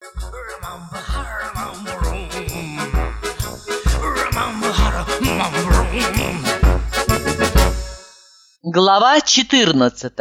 Глава 14.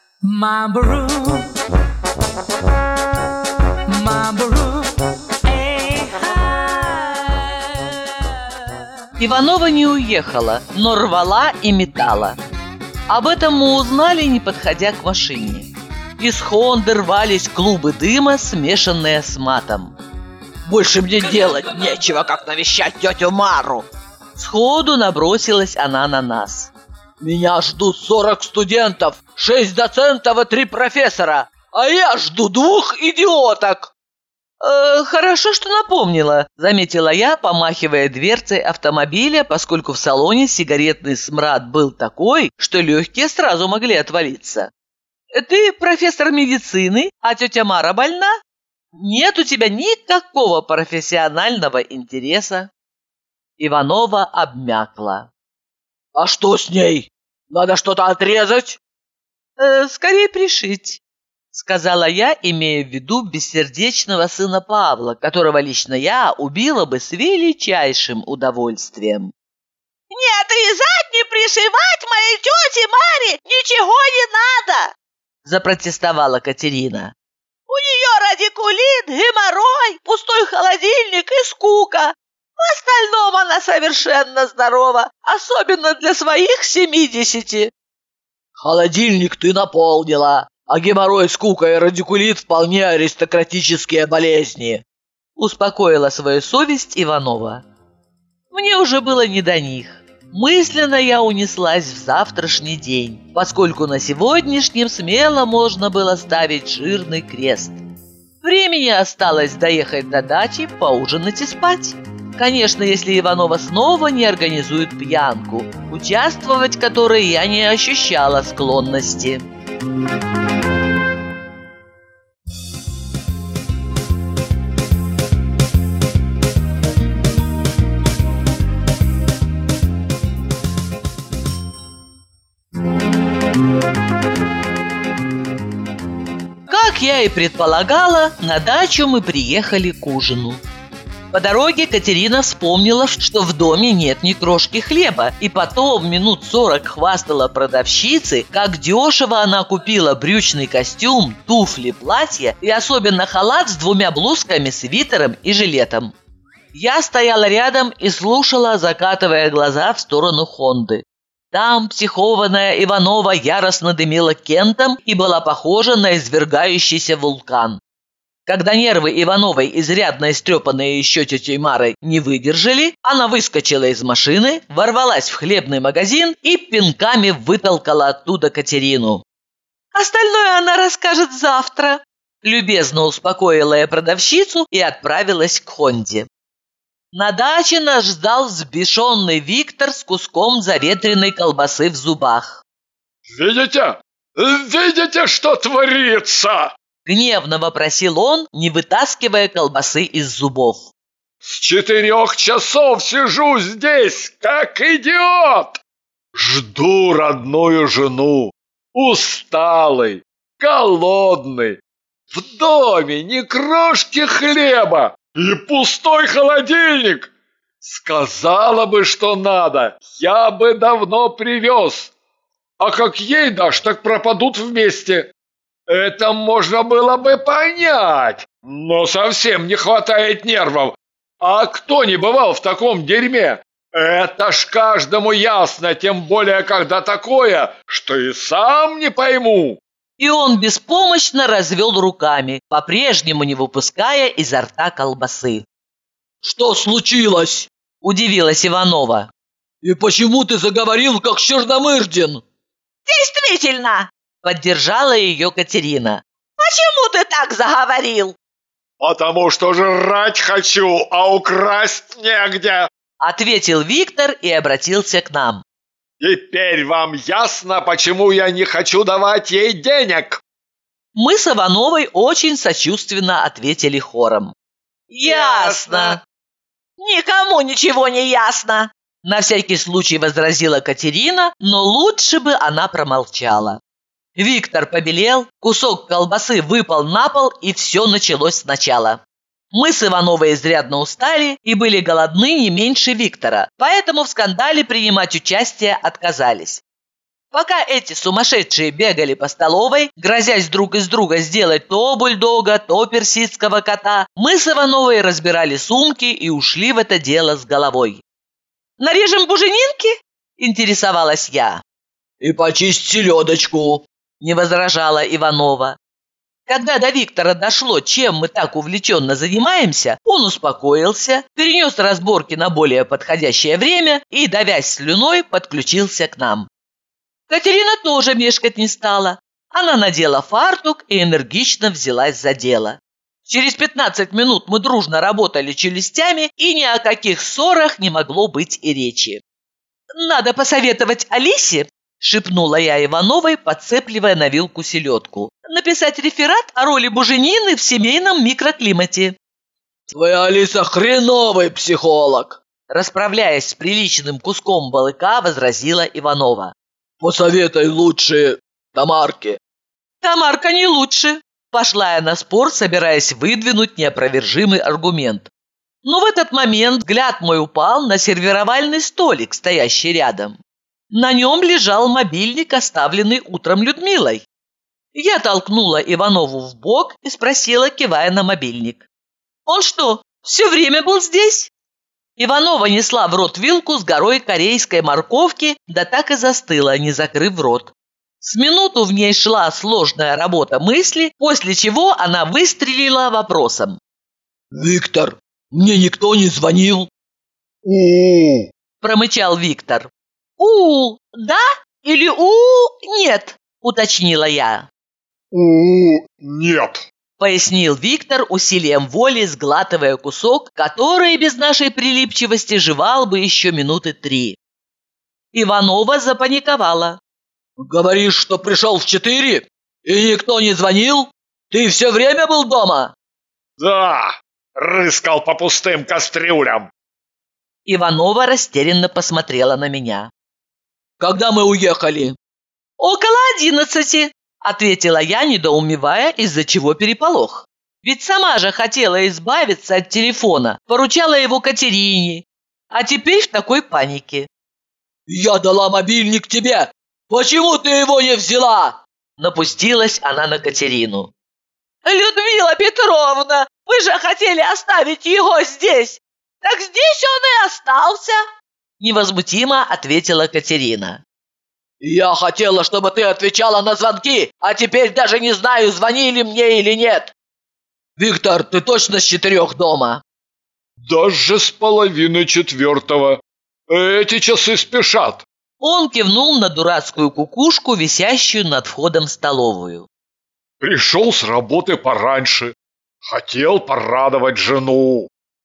Иванова не уехала, но рвала и метала. Об этом мы узнали, не подходя к машине. Из Хонды рвались клубы дыма, смешанные с матом. «Больше мне делать нечего, как навещать тетю Мару!» Сходу набросилась она на нас. «Меня ждут 40 студентов, 6 доцентов и 3 профессора, а я жду 2 идиоток!» «Хорошо, что напомнила», — заметила я, помахивая дверцей автомобиля, поскольку в салоне сигаретный смрад был такой, что легкие сразу могли отвалиться. «Ты профессор медицины, а тетя Мара больна? Нет у тебя никакого профессионального интереса». Иванова обмякла. «А что с ней? Надо что-то отрезать?» «Скорее пришить», — сказала я, имея в виду бессердечного сына Павла, которого лично я убила бы с величайшим удовольствием. «Не отрезать, не пришивать моей тете Маре ничего не надо!» — запротестовала Катерина. «У нее радикулит, геморрой, пустой холодильник и скука. В остальном она совершенно здорова, особенно для своих 70. «Холодильник ты наполнила, а геморрой, скука и радикулит вполне аристократические болезни», — успокоила свою совесть Иванова. Мне уже было не до них. Мысленно я унеслась в завтрашний день, поскольку на сегодняшнем смело можно было ставить жирный крест. Времени осталось доехать до дачи, поужинать и спать. Конечно, если Иванова снова не организует пьянку, участвовать в которой я не ощущала склонности. Как я и предполагала, на дачу мы приехали к ужину. По дороге Катерина вспомнила, что в доме нет ни крошки хлеба, и потом минут 40 хвастала продавщице, как дешево она купила брючный костюм, туфли, платье и особенно халат с 2 блузками, свитером и жилетом. Я стояла рядом и слушала, закатывая глаза в сторону Хонды. Там психованная Иванова яростно дымила кентом и была похожа на извергающийся вулкан. Когда нервы Ивановой, изрядно истрепанные еще тетей Марой, не выдержали, она выскочила из машины, ворвалась в хлебный магазин и пинками вытолкала оттуда Катерину. «Остальное она расскажет завтра», – любезно успокоила я продавщицу и отправилась к Хонде. На даче нас ждал взбешенный Виктор с куском заветренной колбасы в зубах. «Видите? Видите, что творится?» — гневно вопросил он, не вытаскивая колбасы из зубов. «С 4 часов сижу здесь, как идиот! Жду родную жену, усталый, голодный, в доме ни крошки хлеба и пустой холодильник. Сказала бы, что надо, я бы давно привез. А как ей дашь, так пропадут вместе. Это можно было бы понять, но совсем не хватает нервов. А кто не бывал в таком дерьме? Это ж каждому ясно, тем более, когда такое, что и сам не пойму». И он беспомощно развел руками, по-прежнему не выпуская изо рта колбасы. «Что случилось?» – удивилась Иванова. «И почему ты заговорил, как Черномырдин?» «Действительно!» – поддержала ее Катерина. «Почему ты так заговорил?» «Потому что жрать хочу, а украсть негде!» – ответил Виктор и обратился к нам. «Теперь вам ясно, почему я не хочу давать ей денег?» Мы с Ивановой очень сочувственно ответили хором. «Ясно!» «Никому ничего не ясно!» На всякий случай возразила Катерина, но лучше бы она промолчала. Виктор побелел, кусок колбасы выпал на пол, и все началось сначала. Мы с Ивановой изрядно устали и были голодны не меньше Виктора, поэтому в скандале принимать участие отказались. Пока эти сумасшедшие бегали по столовой, грозясь друг из друга сделать то бульдога, то персидского кота, мы с Ивановой разбирали сумки и ушли в это дело с головой. «Нарежем буженинки?» – интересовалась я. «И почисть селедочку», – не возражала Иванова. Когда до Виктора дошло, чем мы так увлеченно занимаемся, он успокоился, перенес разборки на более подходящее время и, давясь слюной, подключился к нам. Катерина тоже мешкать не стала. Она надела фартук и энергично взялась за дело. Через 15 минут мы дружно работали челюстями, и ни о каких ссорах не могло быть и речи. «Надо посоветовать Алисе», – шепнула я Ивановой, подцепливая на вилку селедку, «написать реферат о роли буженины в семейном микроклимате». «Твоя Алиса хреновый психолог», – расправляясь с приличным куском балыка, возразила Иванова. «Посоветуй лучше Тамарке». «Тамарка не лучше», – пошла я на спор, собираясь выдвинуть неопровержимый аргумент. Но в этот момент взгляд мой упал на сервировальный столик, стоящий рядом. На нем лежал мобильник, оставленный утром Людмилой. Я толкнула Иванову в бок и спросила, кивая на мобильник: «Он что, все время был здесь?» Иванова несла в рот вилку с горой корейской морковки, да так и застыла, не закрыв рот. С минуту в ней шла сложная работа мысли, после чего она выстрелила вопросом. «Виктор, мне никто не звонил?» У-у-у, промычал Виктор. Да или нет?» – уточнила я. нет. Пояснил Виктор усилием воли, сглатывая кусок, который без нашей прилипчивости жевал бы еще минуты 3. Иванова запаниковала. «Говоришь, что пришел в 4 и никто не звонил? Ты все время был дома?» Да, рыскал по пустым кастрюлям. Иванова растерянно посмотрела на меня. «Когда мы уехали?» «Около 11, ответила я, недоумевая, из-за чего переполох. Ведь сама же хотела избавиться от телефона, поручала его Катерине, а теперь в такой панике. «Я дала мобильник тебе! Почему ты его не взяла?» Напустилась она на Катерину. «Людмила Петровна, вы же хотели оставить его здесь! Так здесь он и остался!» Невозмутимо ответила Катерина. «Я хотела, чтобы ты отвечала на звонки, а теперь даже не знаю, звонили мне или нет. Виктор, ты точно с 4 дома?» Даже с 3:30. Эти часы спешат. Он кивнул на дурацкую кукушку, висящую над входом в столовую. Пришел с работы пораньше. Хотел порадовать жену.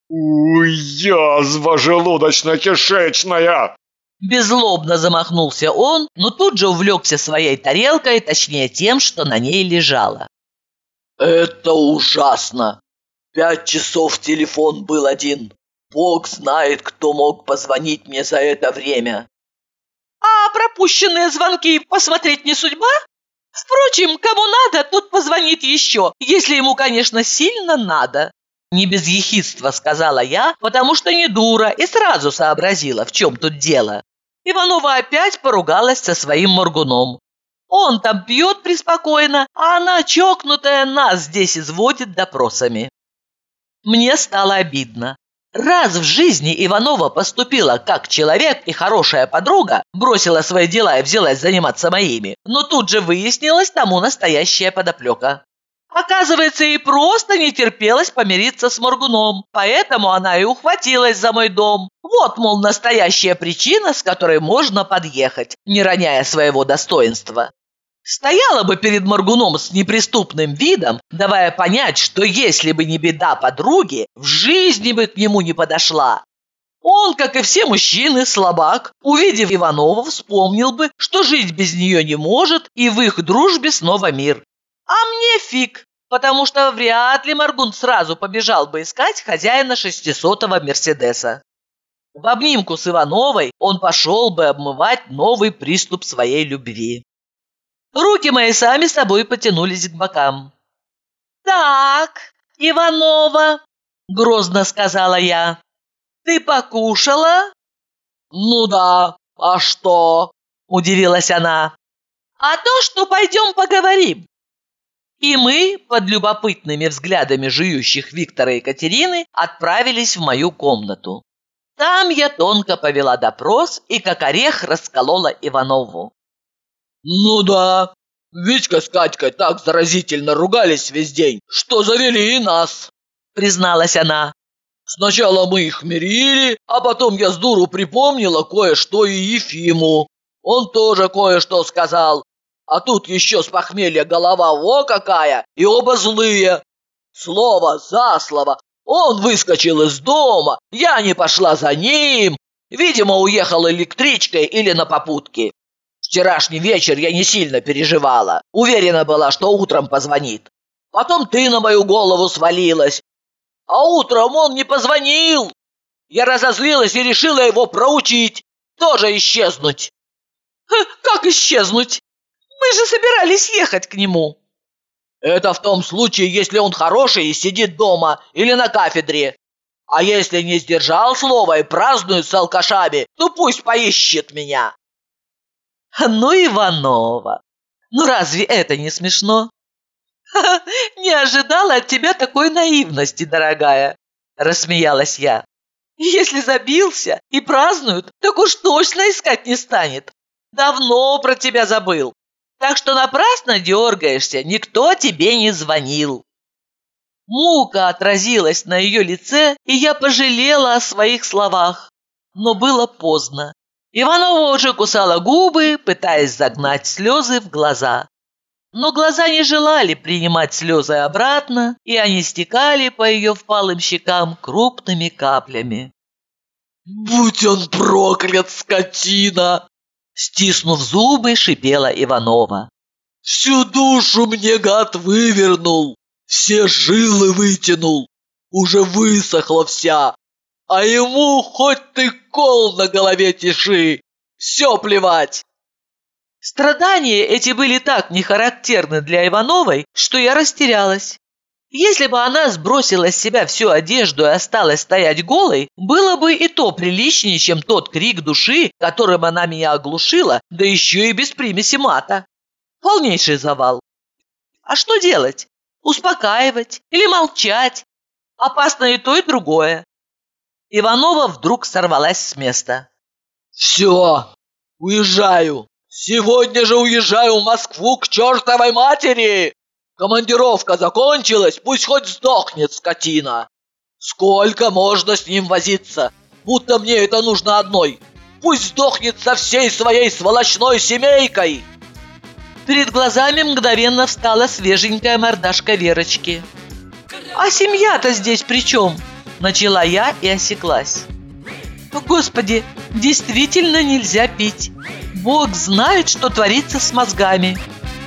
Язва желудочно-кишечная. Беззлобно замахнулся он, но тут же увлекся своей тарелкой, точнее тем, что на ней лежало. «Это ужасно! 5 часов телефон был один. Бог знает, кто мог позвонить мне за это время». «А пропущенные звонки посмотреть не судьба? Впрочем, кому надо, тот позвонит еще, если ему, конечно, сильно надо». Не без ехидства сказала я, потому что не дура и сразу сообразила, в чем тут дело. Иванова опять поругалась со своим моргуном. Он там пьет преспокойно, а она, чокнутая, нас здесь изводит допросами. Мне стало обидно. Раз в жизни Иванова поступила как человек и хорошая подруга, бросила свои дела и взялась заниматься моими, но тут же выяснилась тому настоящая подоплека. Оказывается, ей просто не терпелось помириться с моргуном, поэтому она и ухватилась за мой дом. Вот, мол, настоящая причина, с которой можно подъехать, не роняя своего достоинства. Стояла бы перед моргуном с неприступным видом, давая понять, что если бы не беда подруги, в жизни бы к нему не подошла. Он, как и все мужчины, слабак, увидев Иванову, вспомнил бы, что жить без нее не может, и в их дружбе снова мир. А мне фиг, потому что вряд ли моргун сразу побежал бы искать хозяина 600-го Мерседеса. В обнимку с Ивановой он пошел бы обмывать новый приступ своей любви. Руки мои сами собой потянулись к бокам. «Так, Иванова», грозно сказала я. Ты покушала? Ну да, а что? Удивилась она. А то, что пойдем поговорим. И мы, под любопытными взглядами жующих Виктора и Катерины, отправились в мою комнату. Там я тонко повела допрос и как орех расколола Иванову. Ну да, Витька с Катькой так заразительно ругались весь день, что завели и нас, призналась она. Сначала мы их мирили, а потом я с дуру припомнила кое-что и Ефиму. Он тоже кое-что сказал. А тут еще с похмелья голова во какая, и оба злые. Слово за слово. Он выскочил из дома, я не пошла за ним. Видимо, уехал электричкой или на попутке. Вчерашний вечер я не сильно переживала. Уверена была, что утром позвонит. Потом ты на мою голову свалилась. А утром он не позвонил. Я разозлилась и решила его проучить. Тоже исчезнуть. Как исчезнуть? Мы же собирались ехать к нему. Это в том случае, если он хороший и сидит дома или на кафедре. А если не сдержал слова и празднует с алкашами, то пусть поищет меня. Ну, Иванова, ну разве это не смешно? Не ожидала от тебя такой наивности, дорогая, рассмеялась я. Если забился и празднуют, так уж точно искать не станет. Давно про тебя забыл. Так что напрасно дергаешься, никто тебе не звонил. Мука отразилась на ее лице, и я пожалела о своих словах. Но было поздно. Иванова уже кусала губы, пытаясь загнать слезы в глаза. Но глаза не желали принимать слезы обратно, и они стекали по ее впалым щекам крупными каплями. «Будь он проклят, скотина!» Стиснув зубы, шипела Иванова. «Всю душу мне гад вывернул, все жилы вытянул, уже высохла вся, а ему хоть ты кол на голове тиши, все плевать!» Страдания эти были так нехарактерны для Ивановой, что я растерялась. Если бы она сбросила с себя всю одежду и осталась стоять голой, было бы и то приличнее, чем тот крик души, которым она меня оглушила, да еще и без примеси мата. Полнейший завал. А что делать? Успокаивать или молчать? Опасно и то, и другое. Иванова вдруг сорвалась с места. «Все, уезжаю. Сегодня же уезжаю в Москву к чертовой матери! Командировка закончилась, пусть хоть сдохнет, скотина! Сколько можно с ним возиться? Будто мне это нужно одной. Пусть сдохнет со всей своей сволочной семейкой!» Перед глазами мгновенно встала свеженькая мордашка Верочки. «А семья-то здесь при чем?» Начала я и осеклась. Господи, действительно нельзя пить. Бог знает, что творится с мозгами.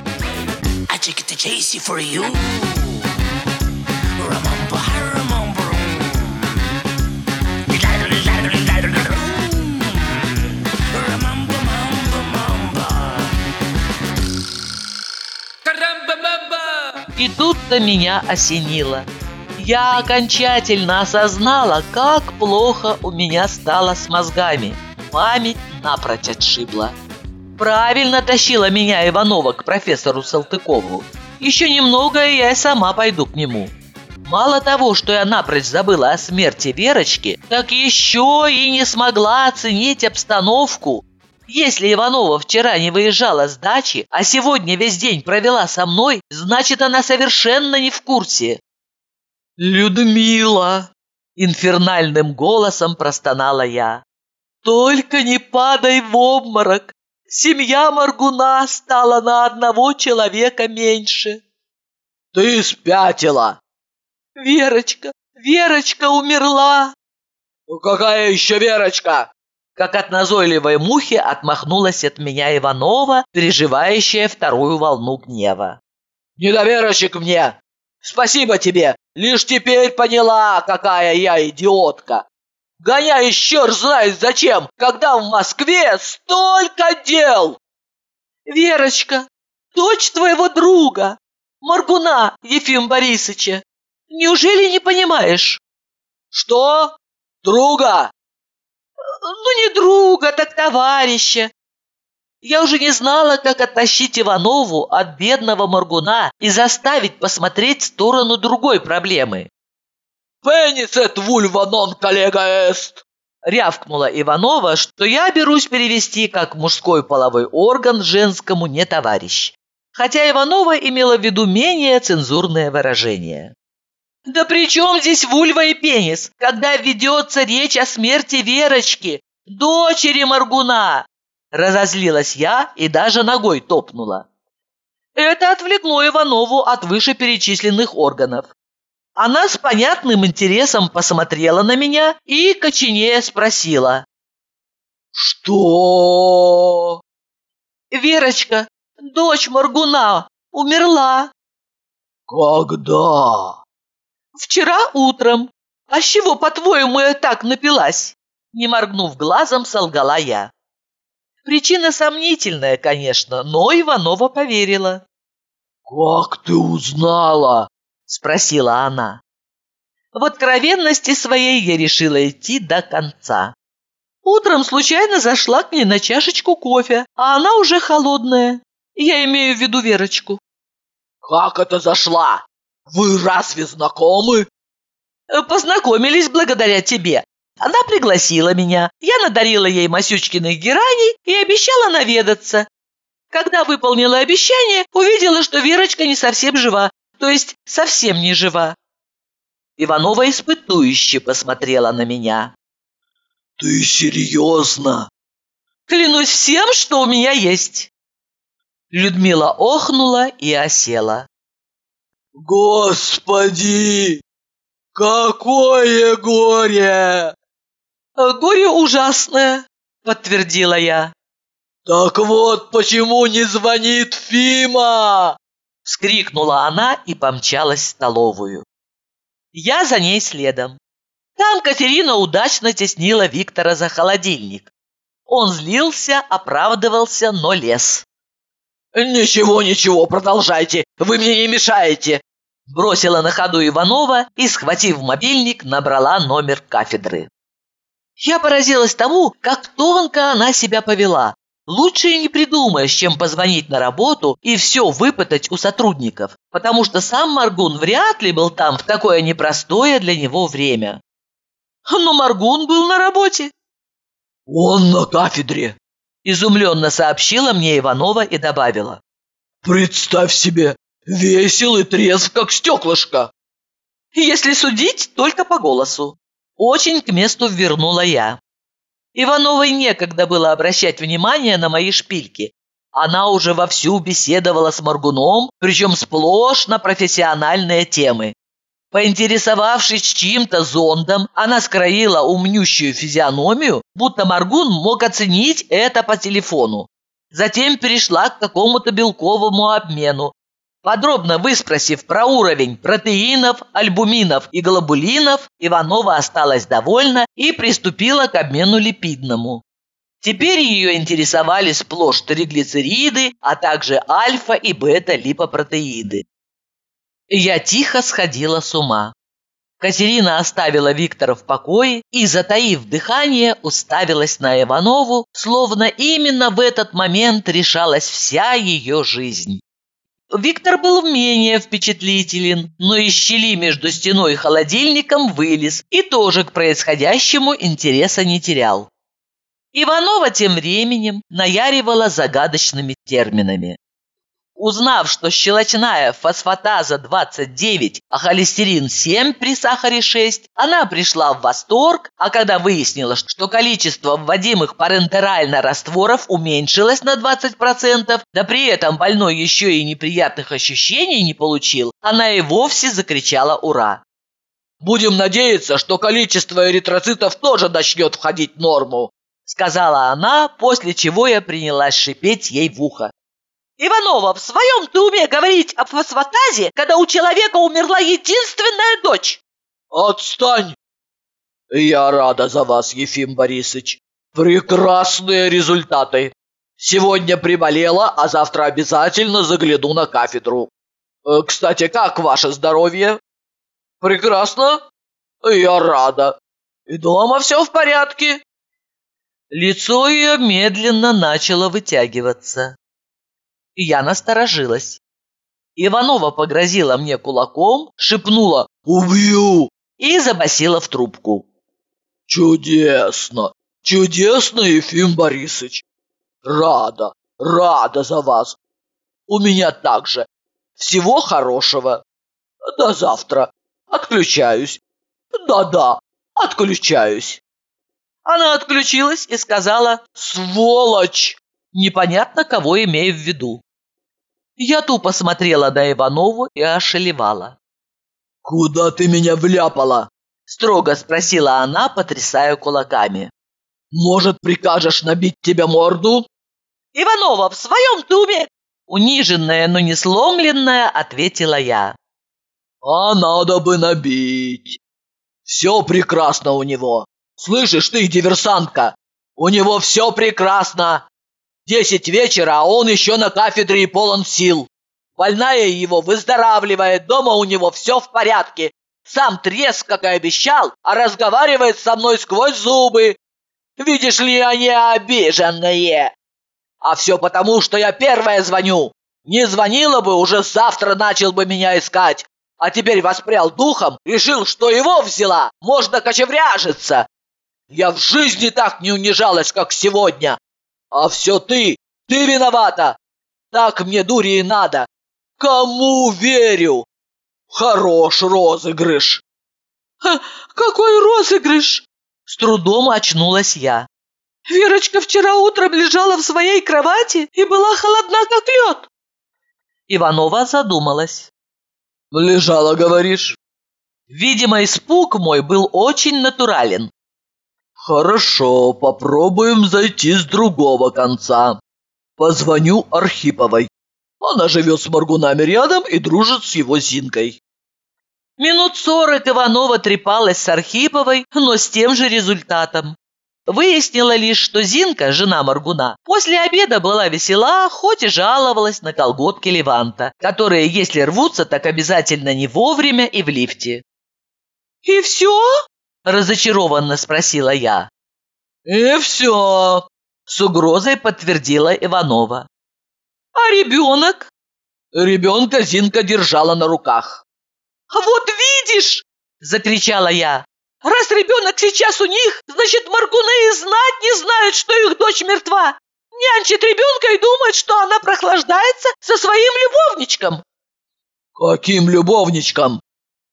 И тут-то меня осенило. Я окончательно осознала, как плохо у меня стало с мозгами. Память напрочь отшибла. Правильно тащила меня Иванова к профессору Салтыкову. Еще немного, и я сама пойду к нему. Мало того, что я напрочь забыла о смерти Верочки, так еще и не смогла оценить обстановку. Если Иванова вчера не выезжала с дачи, а сегодня весь день провела со мной, значит, она совершенно не в курсе. «Людмила!» – инфернальным голосом простонала я. «Только не падай в обморок! Семья Моргуна стала на одного человека меньше!» «Ты спятила!» «Верочка! Верочка умерла!» «Какая еще Верочка?» Как от назойливой мухи отмахнулась от меня Иванова, переживающая вторую волну гнева. «Недоверочек мне! Спасибо тебе! Лишь теперь поняла, какая я идиотка! Гоняешь черт знает зачем, когда в Москве столько дел!» «Верочка, дочь твоего друга, Моргуна Ефима Борисовича, неужели не понимаешь?» Что? Друга? Ну, не друга, так товарища. Я уже не знала, как оттащить Иванову от бедного Моргуна и заставить посмотреть в сторону другой проблемы. «Пеницет вульва нон коллега эст!» Рявкнула Иванова, что я берусь перевести как мужской половой орган женскому не товарищ. Хотя Иванова имела в виду менее цензурное выражение. «Да при чем здесь вульва и пенис, когда ведется речь о смерти Верочки, дочери Моргуна?» Разозлилась я и даже ногой топнула. Это отвлекло Иванову от вышеперечисленных органов. Она с понятным интересом посмотрела на меня и коченея спросила. «Что?» «Верочка, дочь Моргуна, умерла». «Когда?» «Вчера утром. А с чего, по-твоему, я так напилась?» Не моргнув глазом, солгала я. Причина сомнительная, конечно, но Иванова поверила. «Как ты узнала?» – спросила она. В откровенности своей я решила идти до конца. Утром случайно зашла к ней на чашечку кофе, а она уже холодная. Я имею в виду Верочку. «Как это зашла? Вы разве знакомы?» «Познакомились благодаря тебе. Она пригласила меня, я надарила ей Масючкиных гераний и обещала наведаться. Когда выполнила обещание, увидела, что Верочка не совсем жива, то есть совсем не жива». Иванова испытующе посмотрела на меня. «Ты серьезно?» «Клянусь всем, что у меня есть». Людмила охнула и осела. «Господи! Какое горе!» «Горе ужасное», – подтвердила я. «Так вот почему не звонит Фима!» – вскрикнула она и помчалась в столовую. Я за ней следом. Там Катерина удачно теснила Виктора за холодильник. Он злился, оправдывался, но лез. «Ничего, продолжайте, вы мне не мешаете!» Бросила на ходу Иванова и, схватив мобильник, набрала номер кафедры. Я поразилась тому, как тонко она себя повела. Лучше и не придумаешь, чем позвонить на работу и все выпытать у сотрудников, потому что сам Моргун вряд ли был там в такое непростое для него время. Но Моргун был на работе. «Он на кафедре», – изумленно сообщила мне Иванова и добавила. «Представь себе, весел и трезв, как стеклышко». «Если судить, только по голосу». Очень к месту вернула я. Ивановой некогда было обращать внимание на мои шпильки. Она уже вовсю беседовала с Моргуном, причем сплошь на профессиональные темы. Поинтересовавшись чьим-то зондом, она скроила умнющую физиономию, будто Моргун мог оценить это по телефону. Затем перешла к какому-то белковому обмену. Подробно выспросив про уровень протеинов, альбуминов и глобулинов, Иванова осталась довольна и приступила к обмену липидному. Теперь ее интересовали сплошь триглицериды, а также альфа- и бета-липопротеиды. Я тихо сходила с ума. Катерина оставила Виктора в покое и, затаив дыхание, уставилась на Иванову, словно именно в этот момент решалась вся ее жизнь. Виктор был менее впечатлителен, но из щели между стеной и холодильником вылез и тоже к происходящему интереса не терял. Иванова тем временем наяривала загадочными терминами. Узнав, что щелочная фосфатаза 29, а холестерин 7 при сахаре 6, она пришла в восторг, а когда выяснила, что количество вводимых парентерально растворов уменьшилось на 20%, да при этом больной еще и неприятных ощущений не получил, она и вовсе закричала «Ура!». «Будем надеяться, что количество эритроцитов тоже начнет входить в норму», сказала она, после чего я принялась шипеть ей в ухо. «Иванова, в своем ты уме говорить о фосфатазе, когда у человека умерла единственная дочь?» «Отстань!» «Я рада за вас, Ефим Борисович. Прекрасные результаты. Сегодня приболела, а завтра обязательно загляну на кафедру. Кстати, как ваше здоровье?» «Прекрасно. Я рада. И дома все в порядке?» Лицо ее медленно начало вытягиваться. И я насторожилась. Иванова погрозила мне кулаком, шепнула «Убью!» и забасила в трубку. «Чудесно! Чудесно, Ефим Борисович! Рада за вас! У меня также! Всего хорошего! До завтра! Отключаюсь! Да-да, отключаюсь!» Она отключилась и сказала «Сволочь!» непонятно, кого имею в виду. Я тупо смотрела на Иванову и ошалевала. «Куда ты меня вляпала?» — строго спросила она, потрясая кулаками. «Может, прикажешь набить тебе морду?» Иванова, в своем ты уме? Униженная, но не сломленная, ответила я. «А надо бы набить. Все прекрасно у него. Слышишь ты, диверсантка? У него все прекрасно. 10 вечера, а он еще на кафедре и полон сил. Больная его выздоравливает, дома у него все в порядке. Сам треск, как и обещал, а разговаривает со мной сквозь зубы. Видишь ли, они обиженные. А все потому, что я первая звоню. Не звонила бы, уже завтра начал бы меня искать. А теперь воспрял духом, решил, что его взяла, можно кочевряжиться. Я в жизни так не унижалась, как сегодня. А все ты виновата. Так мне дури и надо. Кому верю? Хорош розыгрыш». Какой розыгрыш? С трудом очнулась я. Верочка вчера утром лежала в своей кровати и была холодна, как лед. Иванова задумалась. «Лежала, говоришь?» Видимо, испуг мой был очень натурален. «Хорошо, попробуем зайти с другого конца. Позвоню Архиповой. Она живет с Моргунами рядом и дружит с его Зинкой». Минут 40 Иванова трепалась с Архиповой, но с тем же результатом. Выяснила лишь, что Зинка, жена Моргуна, после обеда была весела, хоть и жаловалась на колготки Леванта, которые, если рвутся, так обязательно не вовремя и в лифте. И все? Разочарованно спросила я. «И все», — с угрозой подтвердила Иванова. А ребенок? Ребенка Зинка держала на руках. Вот видишь, закричала я. Раз ребенок сейчас у них, значит, Моргуны и знать не знают, что их дочь мертва. Нянчит ребенка и думает, что она прохлаждается со своим любовничком. «Каким любовничком?»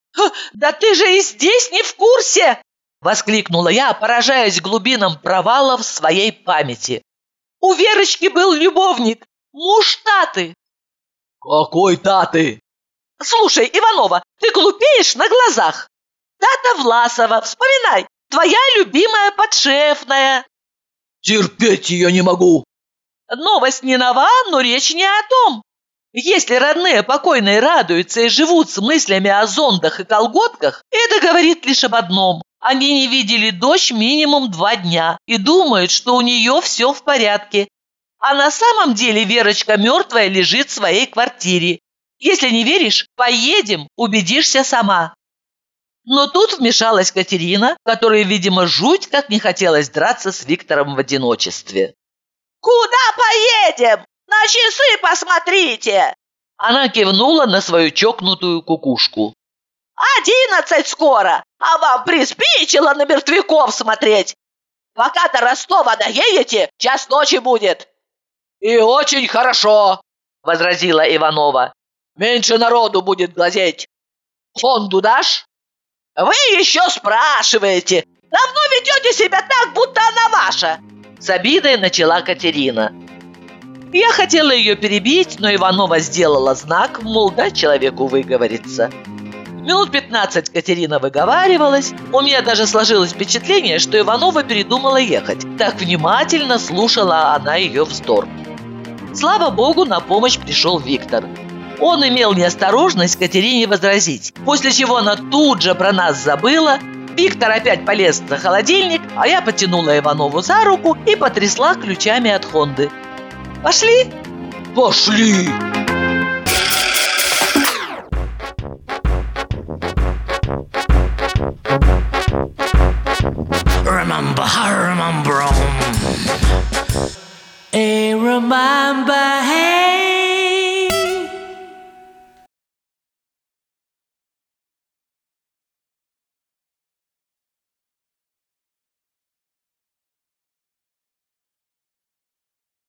Да ты же и здесь не в курсе!» — воскликнула я, поражаясь глубинам провалов своей памяти. «У Верочки был любовник, муж Таты». «Какой Таты?» «Слушай, Иванова, ты глупеешь на глазах. Тата Власова, вспоминай, твоя любимая подшефная». «Терпеть ее не могу». «Новость не нова, но речь не о том. Если родные покойные радуются и живут с мыслями о зондах и колготках, это говорит лишь об одном. Они не видели дочь минимум 2 дня и думают, что у нее все в порядке. А на самом деле Верочка мертвая лежит в своей квартире. Если не веришь, поедем, убедишься сама». Но тут вмешалась Катерина, которой, видимо, жуть как не хотелось драться с Виктором в одиночестве. «Куда поедем? На часы посмотрите!» Она кивнула на свою чокнутую кукушку. 11 скоро, а вам приспичило на мертвяков смотреть. Пока до Ростова доедете, 1:00 ночи будет. «И очень хорошо», — возразила Иванова. «Меньше народу будет глазеть. Фонду дашь?» «Вы еще спрашиваете. Давно ведете себя так, будто она ваша?» С обидой начала Катерина. Я хотела ее перебить, но Иванова сделала знак, мол, дай человеку выговориться. Минут 15 Катерина выговаривалась. У меня даже сложилось впечатление, что Иванова передумала ехать. Так внимательно слушала она ее вздор. Слава богу, на помощь пришел Виктор. Он имел неосторожность Катерине возразить, после чего она тут же про нас забыла. Виктор опять полез за холодильник, а я потянула Иванову за руку и потрясла ключами от Хонды. «Пошли?» «Пошли!» Remember, hey.